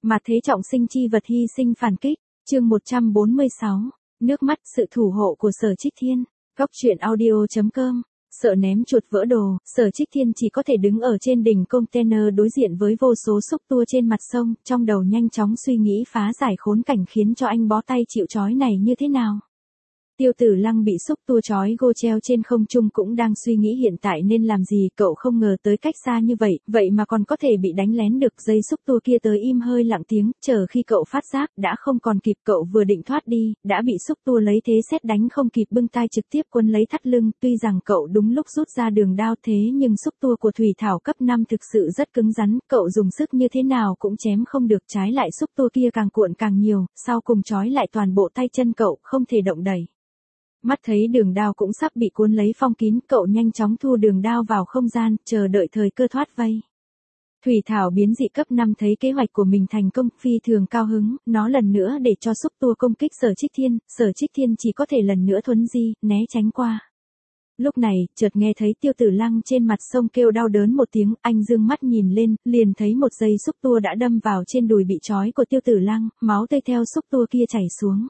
Mà thế trọng sinh chi vật hy sinh phản kích, chương 146, nước mắt sự thủ hộ của Sở Trích Thiên, góc truyện audio.com. Sợ ném chuột vỡ đồ, Sở Trích Thiên chỉ có thể đứng ở trên đỉnh container đối diện với vô số xúc tua trên mặt sông, trong đầu nhanh chóng suy nghĩ phá giải khốn cảnh khiến cho anh bó tay chịu trói này như thế nào. Tiêu Tử Lăng bị xúc tua trói gô treo trên không trung cũng đang suy nghĩ hiện tại nên làm gì, cậu không ngờ tới cách xa như vậy, vậy mà còn có thể bị đánh lén được. Dây xúc tua kia tới im hơi lặng tiếng, chờ khi cậu phát giác, đã không còn kịp, cậu vừa định thoát đi, đã bị xúc tua lấy thế sét đánh không kịp bưng tay trực tiếp quấn lấy thắt lưng. Tuy rằng cậu đúng lúc rút ra đường đao thế nhưng xúc tua của Thủy Thảo cấp 5 thực sự rất cứng rắn, cậu dùng sức như thế nào cũng chém không được, trái lại xúc tua kia càng cuộn càng nhiều, sau cùng trói lại toàn bộ tay chân cậu, không thể động đẩy. Mắt thấy đường đao cũng sắp bị cuốn lấy phong kín, cậu nhanh chóng thu đường đao vào không gian, chờ đợi thời cơ thoát vây. Thủy Thảo biến dị cấp 5 thấy kế hoạch của mình thành công, phi thường cao hứng, nó lần nữa để cho xúc tua công kích Sở Trích Thiên chỉ có thể lần nữa thuấn di, né tránh qua. Lúc này, chợt nghe thấy Tiêu Tử Lăng trên mặt sông kêu đau đớn một tiếng, anh dương mắt nhìn lên, liền thấy một dây xúc tua đã đâm vào trên đùi bị trói của Tiêu Tử Lăng, máu tươi theo xúc tua kia chảy xuống.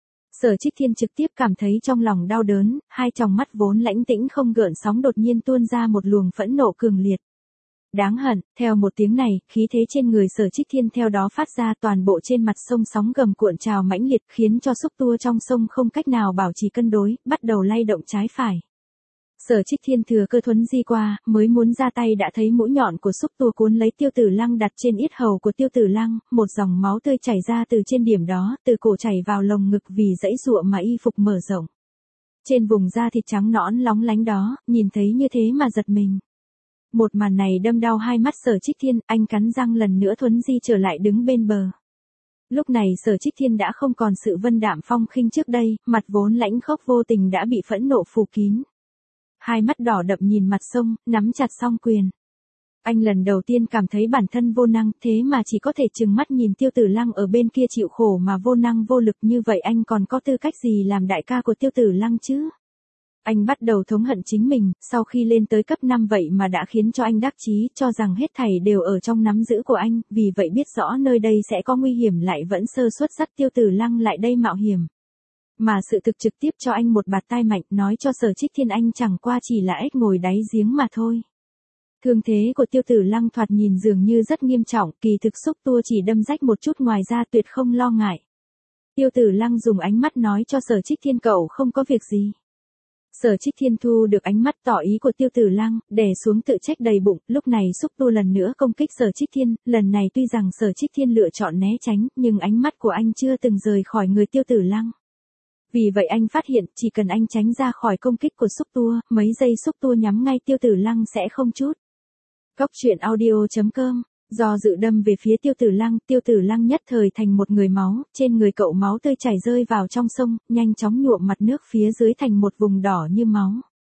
Sở Trích Thiên trực tiếp cảm thấy trong lòng đau đớn, hai tròng mắt vốn lãnh tĩnh không gợn sóng đột nhiên tuôn ra một luồng phẫn nộ cường liệt. Đáng hận, theo một tiếng này, khí thế trên người Sở Trích Thiên theo đó phát ra, toàn bộ trên mặt sông sóng gầm cuộn trào mãnh liệt khiến cho xúc tua trong sông không cách nào bảo trì cân đối, bắt đầu lay động trái phải. Sở Trích Thiên thừa cơ thuấn di qua, mới muốn ra tay đã thấy mũi nhọn của xúc tua cuốn lấy Tiêu Tử Lăng đặt trên yết hầu của Tiêu Tử Lăng, một dòng máu tươi chảy ra từ trên điểm đó, từ cổ chảy vào lồng ngực vì dãy giụa mà y phục mở rộng. Trên vùng da thịt trắng nõn lóng lánh đó, nhìn thấy như thế mà giật mình. Một màn này đâm đau hai mắt Sở Trích Thiên, anh cắn răng lần nữa thuấn di trở lại đứng bên bờ. Lúc này Sở Trích Thiên đã không còn sự vân đạm phong khinh trước đây, mặt vốn lãnh khốc vô tình đã bị phẫn nộ phủ kín. Hai mắt đỏ đậm nhìn mặt sông, nắm chặt song quyền. Anh lần đầu tiên cảm thấy bản thân vô năng, thế mà chỉ có thể trừng mắt nhìn Tiêu Tử Lăng ở bên kia chịu khổ mà vô năng vô lực, như vậy anh còn có tư cách gì làm đại ca của Tiêu Tử Lăng chứ? Anh bắt đầu thống hận chính mình, sau khi lên tới cấp 5 vậy mà đã khiến cho anh đắc chí, cho rằng hết thảy đều ở trong nắm giữ của anh, vì vậy biết rõ nơi đây sẽ có nguy hiểm lại vẫn sơ suất dắt Tiêu Tử Lăng lại đây mạo hiểm. Mà sự thực trực tiếp cho anh một bạt tai mạnh, nói cho Sở Trích Thiên anh chẳng qua chỉ là ếch ngồi đáy giếng mà thôi. Thương thế của Tiêu Tử Lăng thoạt nhìn dường như rất nghiêm trọng, kỳ thực xúc tua chỉ đâm rách một chút, ngoài ra tuyệt không lo ngại. Tiêu Tử Lăng dùng ánh mắt nói cho Sở Trích Thiên cậu không có việc gì. Sở Trích Thiên thu được ánh mắt tỏ ý của Tiêu Tử Lăng, đè xuống tự trách đầy bụng, lúc này xúc tua lần nữa công kích Sở Trích Thiên, lần này tuy rằng Sở Trích Thiên lựa chọn né tránh, nhưng ánh mắt của anh chưa từng rời khỏi người Tiêu Tử Lăng. Vì vậy anh phát hiện, chỉ cần anh tránh ra khỏi công kích của xúc tua, mấy giây xúc tua nhắm ngay Tiêu Tử Lăng sẽ không chút. Góc truyện audio.com, do dự đâm về phía Tiêu Tử Lăng nhất thời thành một người máu, trên người cậu máu tươi chảy rơi vào trong sông, nhanh chóng nhuộm mặt nước phía dưới thành một vùng đỏ như máu.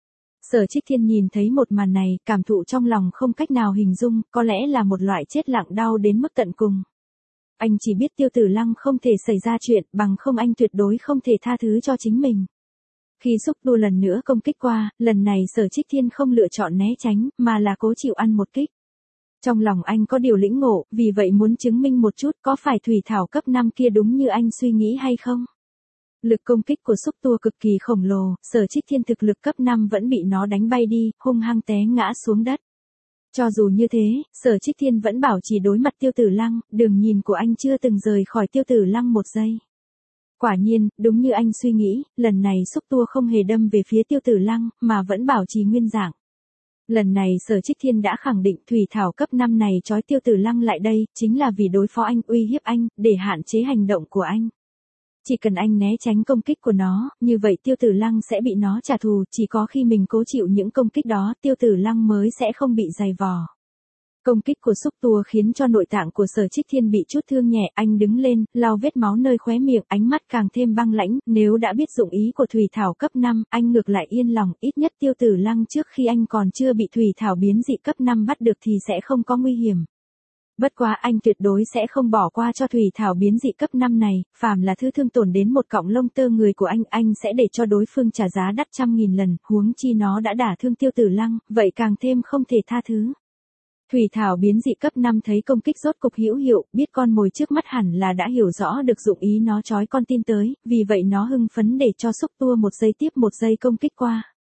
Sở Trích Thiên nhìn thấy một màn này, cảm thụ trong lòng không cách nào hình dung, có lẽ là một loại chết lặng đau đến mức tận cùng. Anh chỉ biết Tiêu Tử Lăng không thể xảy ra chuyện, bằng không anh tuyệt đối không thể tha thứ cho chính mình. Khi xúc tua lần nữa công kích qua, lần này Sở Trích Thiên không lựa chọn né tránh, mà là cố chịu ăn một kích. Trong lòng anh có điều lĩnh ngộ, vì vậy muốn chứng minh một chút có phải Thủy Thảo cấp 5 kia đúng như anh suy nghĩ hay không. Lực công kích của xúc tua cực kỳ khổng lồ, Sở Trích Thiên thực lực cấp 5 vẫn bị nó đánh bay đi, hung hăng té ngã xuống đất. Cho dù như thế, Sở Trích Thiên vẫn bảo trì đối mặt Tiêu Tử Lăng, đường nhìn của anh chưa từng rời khỏi Tiêu Tử Lăng một giây. Quả nhiên, đúng như anh suy nghĩ, lần này xúc tua không hề đâm về phía Tiêu Tử Lăng, mà vẫn bảo trì nguyên dạng. Lần này Sở Trích Thiên đã khẳng định Thủy Thảo cấp 5 này trói Tiêu Tử Lăng lại đây, chính là vì đối phó anh, uy hiếp anh, để hạn chế hành động của anh. Chỉ cần anh né tránh công kích của nó, như vậy Tiêu Tử Lăng sẽ bị nó trả thù, chỉ có khi mình cố chịu những công kích đó, Tiêu Tử Lăng mới sẽ không bị dày vò. Công kích của xúc tua khiến cho nội tạng của Sở Trích Thiên bị chút thương nhẹ, anh đứng lên, lau vết máu nơi khóe miệng, ánh mắt càng thêm băng lãnh, nếu đã biết dụng ý của Thủy Thảo cấp 5, anh ngược lại yên lòng, ít nhất Tiêu Tử Lăng trước khi anh còn chưa bị Thủy Thảo biến dị cấp 5 bắt được thì sẽ không có nguy hiểm. Bất quá anh tuyệt đối sẽ không bỏ qua cho Thủy Thảo biến dị cấp 5 này, phàm là thứ thương tổn đến một cọng lông tơ người của anh sẽ để cho đối phương trả giá đắt trăm nghìn lần, huống chi nó đã đả thương Tiêu Tử Lăng, vậy càng thêm không thể tha thứ. Thủy thảo biến dị cấp 5 thấy công kích rốt cục hữu hiệu, biết con mồi trước mắt hẳn là đã hiểu rõ được dụng ý nó trói con tin tới, vì vậy nó hưng phấn để cho xúc tua một giây tiếp một giây công kích qua.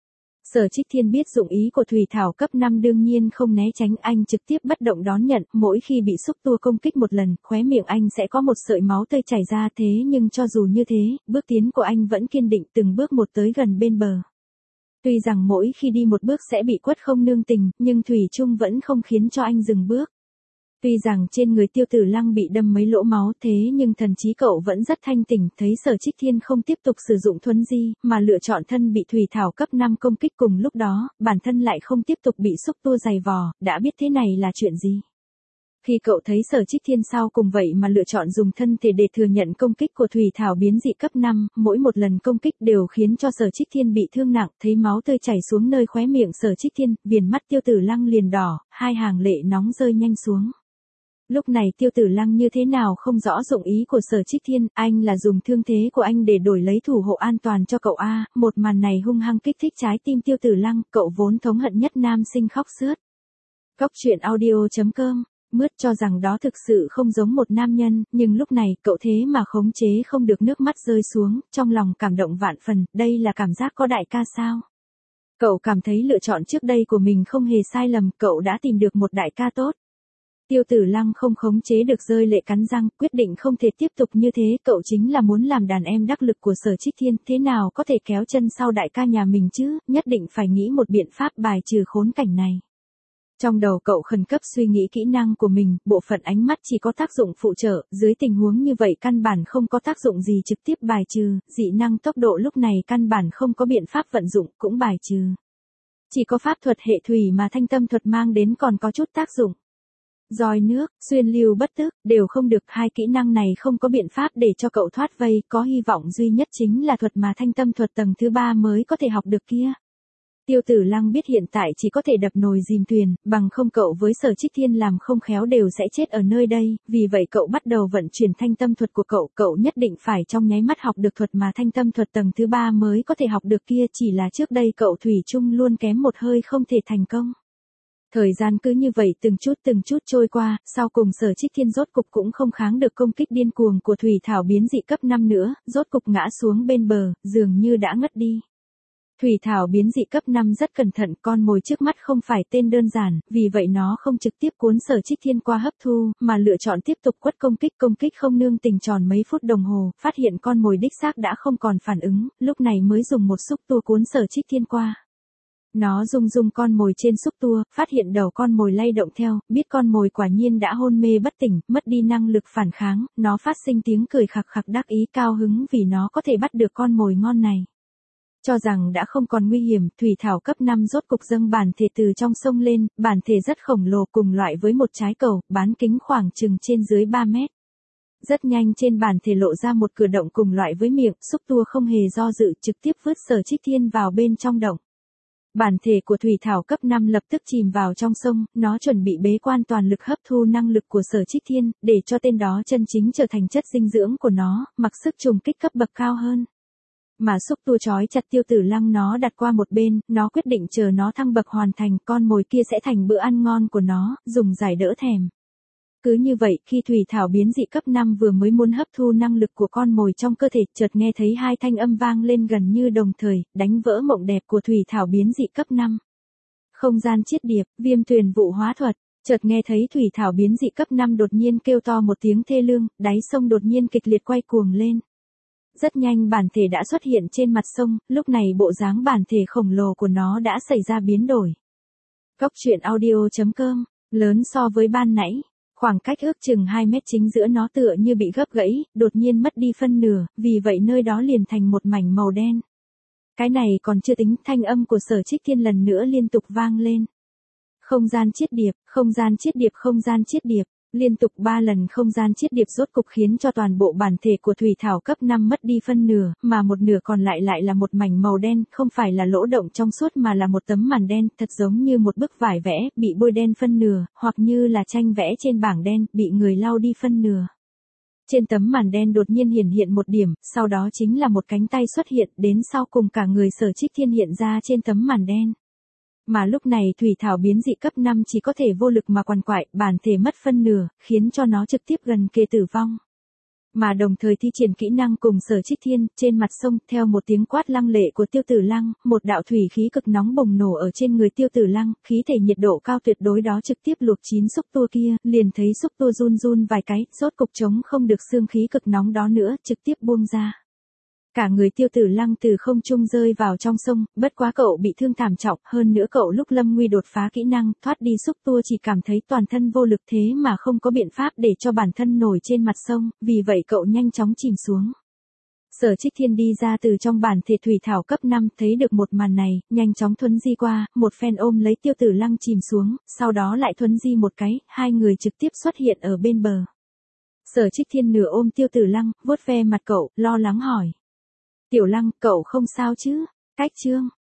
Sở Trích Thiên biết dụng ý của thủy thảo cấp 5 đương nhiên không né tránh, anh trực tiếp bất động đón nhận, mỗi khi bị xúc tua công kích một lần, khóe miệng anh sẽ có một sợi máu tươi chảy ra, thế nhưng cho dù như thế, bước tiến của anh vẫn kiên định từng bước một tới gần bên bờ. Tuy rằng mỗi khi đi một bước sẽ bị quất không nương tình, nhưng thủy chung vẫn không khiến cho anh dừng bước. Tuy rằng trên người Tiêu Tử Lăng bị đâm mấy lỗ máu, thế nhưng thần trí cậu vẫn rất thanh tỉnh, thấy Sở Trích Thiên không tiếp tục sử dụng thuấn di, mà lựa chọn thân bị thủy thảo cấp 5 công kích cùng lúc đó, bản thân lại không tiếp tục bị xúc tua dày vò, đã biết thế này là chuyện gì. Khi cậu thấy Sở Trích Thiên sau cùng vậy mà lựa chọn dùng thân thể để thừa nhận công kích của thủy thảo biến dị cấp 5, mỗi một lần công kích đều khiến cho Sở Trích Thiên bị thương nặng, thấy máu tươi chảy xuống nơi khóe miệng Sở Trích Thiên, viền mắt Tiêu Tử Lăng liền đỏ, hai hàng lệ nóng rơi nhanh xuống. Lúc này Tiêu Tử Lăng như thế nào không rõ dụng ý của Sở Trích Thiên, anh là dùng thương thế của anh để đổi lấy thủ hộ an toàn cho cậu a. Một màn này hung hăng kích thích trái tim Tiêu Tử Lăng, cậu vốn thống hận nhất nam sinh khóc sướt. Góc truyện audio.com, Mướt cho rằng đó thực sự không giống một nam nhân, nhưng lúc này cậu thế mà khống chế không được nước mắt rơi xuống, trong lòng cảm động vạn phần, đây là cảm giác có đại ca sao? Cậu cảm thấy lựa chọn trước đây của mình không hề sai lầm, cậu đã tìm được một đại ca tốt. Tiêu Tử Lăng không khống chế được rơi lệ cắn răng, quyết định không thể tiếp tục như thế, cậu chính là muốn làm đàn em đắc lực của Sở Trích Thiên, thế nào có thể kéo chân sau đại ca nhà mình chứ, nhất định phải nghĩ một biện pháp bài trừ khốn cảnh này. Trong đầu cậu khẩn cấp suy nghĩ kỹ năng của mình, bộ phận ánh mắt chỉ có tác dụng phụ trợ, dưới tình huống như vậy căn bản không có tác dụng gì trực tiếp bài trừ, dị năng tốc độ lúc này căn bản không có biện pháp vận dụng, cũng bài trừ. Chỉ có pháp thuật hệ thủy mà thanh tâm thuật mang đến còn có chút tác dụng. Roi nước, xuyên lưu bất tức, đều không được, hai kỹ năng này không có biện pháp để cho cậu thoát vây, có hy vọng duy nhất chính là thuật mà thanh tâm thuật tầng thứ 3 mới có thể học được kia. Tiêu Tử Lăng biết hiện tại chỉ có thể đập nồi dìm thuyền, bằng không cậu với Sở Trích Thiên làm không khéo đều sẽ chết ở nơi đây, vì vậy cậu bắt đầu vận chuyển thanh tâm thuật của cậu nhất định phải trong nháy mắt học được thuật mà thanh tâm thuật tầng thứ 3 mới có thể học được kia, chỉ là trước đây cậu thủy chung luôn kém một hơi không thể thành công. Thời gian cứ như vậy từng chút trôi qua, sau cùng Sở Trích Thiên rốt cục cũng không kháng được công kích điên cuồng của thủy thảo biến dị cấp 5 nữa, rốt cục ngã xuống bên bờ, dường như đã ngất đi. Thủy thảo biến dị cấp 5 rất cẩn thận, con mồi trước mắt không phải tên đơn giản, vì vậy nó không trực tiếp cuốn Sở Trích Thiên qua hấp thu, mà lựa chọn tiếp tục quất công kích không nương tình tròn mấy phút đồng hồ, phát hiện con mồi đích xác đã không còn phản ứng, lúc này mới dùng một xúc tua cuốn Sở Trích Thiên qua. Nó rung con mồi trên xúc tua, phát hiện đầu con mồi lay động theo, biết con mồi quả nhiên đã hôn mê bất tỉnh, mất đi năng lực phản kháng, nó phát sinh tiếng cười khặc khặc đắc ý cao hứng vì nó có thể bắt được con mồi ngon này. Cho rằng đã không còn nguy hiểm, thủy thảo cấp 5 rốt cục dâng bản thể từ trong sông lên, bản thể rất khổng lồ cùng loại với một trái cầu, bán kính khoảng chừng trên dưới 3 mét. Rất nhanh trên bản thể lộ ra một cửa động cùng loại với miệng, xúc tua không hề do dự trực tiếp vứt Sở Trích Thiên vào bên trong động. Bản thể của thủy thảo cấp 5 lập tức chìm vào trong sông, nó chuẩn bị bế quan toàn lực hấp thu năng lực của Sở Trích Thiên, để cho tên đó chân chính trở thành chất dinh dưỡng của nó, mặc sức trùng kích cấp bậc cao hơn. Mà xúc tua trói chặt Tiêu Tử Lăng nó đặt qua một bên, nó quyết định chờ nó thăng bậc hoàn thành, con mồi kia sẽ thành bữa ăn ngon của nó, dùng giải đỡ thèm. Cứ như vậy, khi thủy thảo biến dị cấp 5 vừa mới muốn hấp thu năng lực của con mồi trong cơ thể, chợt nghe thấy hai thanh âm vang lên gần như đồng thời, đánh vỡ mộng đẹp của thủy thảo biến dị cấp 5. Không gian chiết điệp, viêm tuyền vụ hóa thuật, chợt nghe thấy thủy thảo biến dị cấp 5 đột nhiên kêu to một tiếng thê lương, đáy sông đột nhiên kịch liệt quay cuồng lên. Rất nhanh bản thể đã xuất hiện trên mặt sông, lúc này bộ dáng bản thể khổng lồ của nó đã xảy ra biến đổi. Góc truyện audio.com, lớn so với ban nãy. Khoảng cách ước chừng 2 mét chính giữa nó tựa như bị gấp gãy, đột nhiên mất đi phân nửa, vì vậy nơi đó liền thành một mảnh màu đen. Cái này còn chưa tính, thanh âm của Sở Trích Thiên lần nữa liên tục vang lên. Không gian chiết điệp, không gian chiết điệp, không gian chiết điệp. Liên tục 3 lần không gian chiết điệp rốt cục khiến cho toàn bộ bản thể của thủy thảo cấp 5 mất đi phân nửa, mà một nửa còn lại là một mảnh màu đen, không phải là lỗ động trong suốt mà là một tấm màn đen, thật giống như một bức vải vẽ, bị bôi đen phân nửa, hoặc như là tranh vẽ trên bảng đen, bị người lau đi phân nửa. Trên tấm màn đen đột nhiên hiện một điểm, sau đó chính là một cánh tay xuất hiện, đến sau cùng cả người Sở Trích Thiên hiện ra trên tấm màn đen. Mà lúc này thủy thảo biến dị cấp 5 chỉ có thể vô lực mà quằn quại, bản thể mất phân nửa, khiến cho nó trực tiếp gần kề tử vong. Mà đồng thời thi triển kỹ năng cùng Sở Trích Thiên, trên mặt sông, theo một tiếng quát lăng lệ của Tiêu Tử Lăng, một đạo thủy khí cực nóng bùng nổ ở trên người Tiêu Tử Lăng, khí thể nhiệt độ cao tuyệt đối đó trực tiếp luộc chín xúc tua kia, liền thấy xúc tua run run vài cái, rốt cục chống không được xương khí cực nóng đó nữa, trực tiếp buông ra. Cả người Tiêu Tử Lăng từ không trung rơi vào trong sông, bất quá cậu bị thương thảm trọng, hơn nữa cậu lúc lâm nguy đột phá kỹ năng, thoát đi xúc tua chỉ cảm thấy toàn thân vô lực thế mà không có biện pháp để cho bản thân nổi trên mặt sông, vì vậy cậu nhanh chóng chìm xuống. Sở Trích Thiên đi ra từ trong bản thể thủy thảo cấp 5, thấy được một màn này, nhanh chóng thuấn di qua, một phen ôm lấy Tiêu Tử Lăng chìm xuống, sau đó lại thuấn di một cái, hai người trực tiếp xuất hiện ở bên bờ. Sở Trích Thiên nửa ôm Tiêu Tử Lăng, vuốt ve mặt cậu, lo lắng hỏi. Tiểu Lăng, cậu không sao chứ? Cách chương